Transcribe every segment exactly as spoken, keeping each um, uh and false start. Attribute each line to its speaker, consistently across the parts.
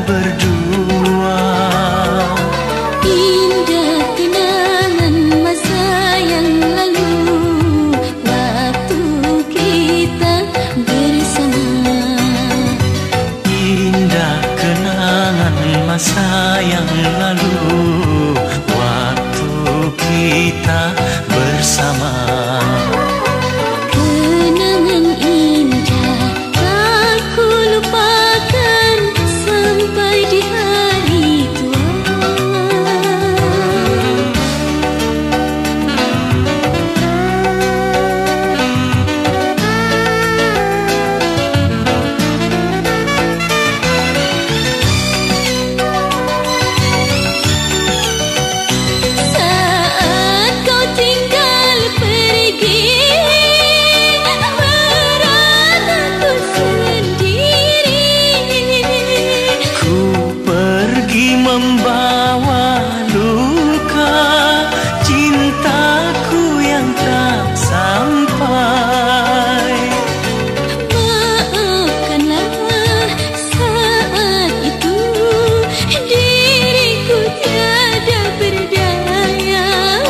Speaker 1: berdua.
Speaker 2: Indah kenangan masa yang lalu, waktu kita bersama.
Speaker 1: Indah kenangan masa yang lalu, waktu kita bersama.
Speaker 2: Kenangan indah tak ku lupakan sampai di hari tua. Saat kau tinggal pergi, berat aku sendiri.
Speaker 1: Ku pergi membawa luka cintaku yang tak sampai.
Speaker 2: Maafkanlah saat itu diriku tiada berdaya.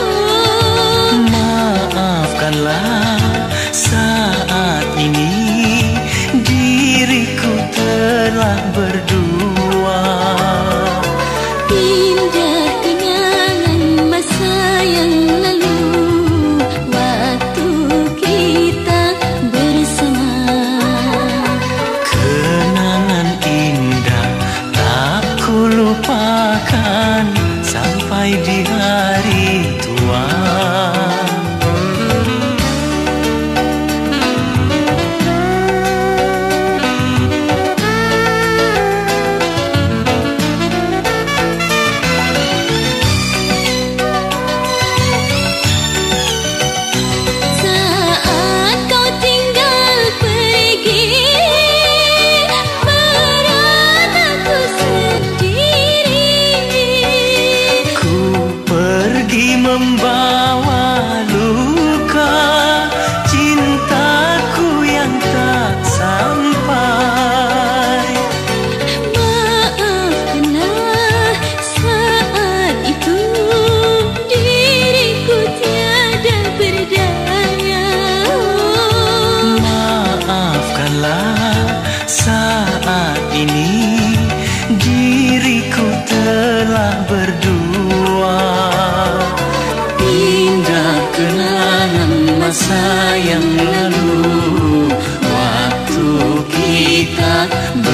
Speaker 1: Maafkanlah saat ini diriku telah berdua.
Speaker 2: Indah kenangan masa yang lalu, waktu kita bersama.
Speaker 1: Kenangan indah tak ku lupakan sampai di hari tua.
Speaker 2: Saat kau tinggal pergi, berat aku sendiri.
Speaker 1: Ku pergi membawa luka cintaku yang tak sampai.
Speaker 2: Maafkanlah saat itu diriku tiada berdaya.
Speaker 1: Maafkanlah saat ini diriku telah berdua. Indah kenangan masa yang lalu, waktu kita